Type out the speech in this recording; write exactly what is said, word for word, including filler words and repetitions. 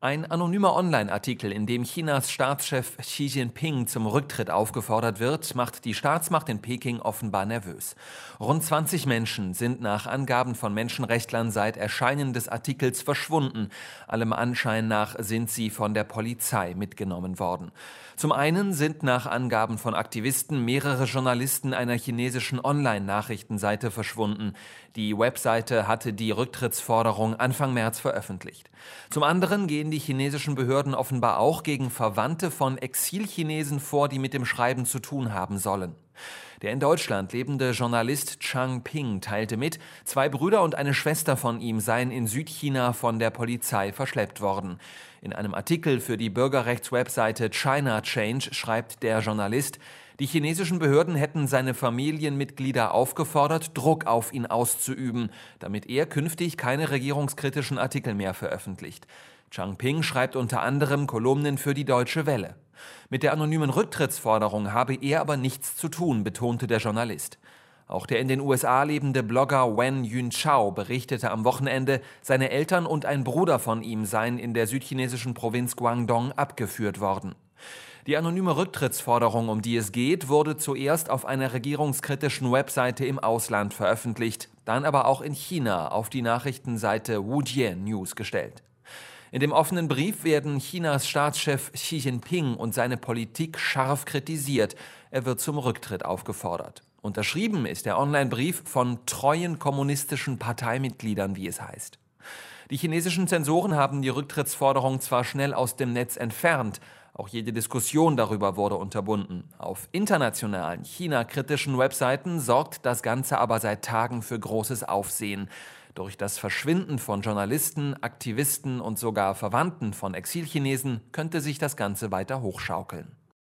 Ein anonymer Online-Artikel, in dem Chinas Staatschef Xi Jinping zum Rücktritt aufgefordert wird, macht die Staatsmacht in Peking offenbar nervös. Rund zwanzig Menschen sind nach Angaben von Menschenrechtlern seit Erscheinen des Artikels verschwunden. Allem Anschein nach sind sie von der Polizei mitgenommen worden. Zum einen sind nach Angaben von Aktivisten mehrere Journalisten einer chinesischen Online-Nachrichtenseite verschwunden. Die Webseite hatte die Rücktrittsforderung Anfang März veröffentlicht. Zum anderen gehen die chinesischen Behörden offenbar auch gegen Verwandte von Exilchinesen vor, die mit dem Schreiben zu tun haben sollen. Der in Deutschland lebende Journalist Chang Ping teilte mit, zwei Brüder und eine Schwester von ihm seien in Südchina von der Polizei verschleppt worden. In einem Artikel für die Bürgerrechtswebseite China Change schreibt der Journalist, die chinesischen Behörden hätten seine Familienmitglieder aufgefordert, Druck auf ihn auszuüben, damit er künftig keine regierungskritischen Artikel mehr veröffentlicht. Chang Ping schreibt unter anderem Kolumnen für die Deutsche Welle. Mit der anonymen Rücktrittsforderung habe er aber nichts zu tun, betonte der Journalist. Auch der in den U S A lebende Blogger Wen Yunchao berichtete am Wochenende, seine Eltern und ein Bruder von ihm seien in der südchinesischen Provinz Guangdong abgeführt worden. Die anonyme Rücktrittsforderung, um die es geht, wurde zuerst auf einer regierungskritischen Webseite im Ausland veröffentlicht, dann aber auch in China auf die Nachrichtenseite Wujian News gestellt. In dem offenen Brief werden Chinas Staatschef Xi Jinping und seine Politik scharf kritisiert. Er wird zum Rücktritt aufgefordert. Unterschrieben ist der Online-Brief von treuen kommunistischen Parteimitgliedern, wie es heißt. Die chinesischen Zensoren haben die Rücktrittsforderung zwar schnell aus dem Netz entfernt, auch jede Diskussion darüber wurde unterbunden. Auf internationalen, China-kritischen Webseiten sorgt das Ganze aber seit Tagen für großes Aufsehen. Durch das Verschwinden von Journalisten, Aktivisten und sogar Verwandten von Exilchinesen könnte sich das Ganze weiter hochschaukeln.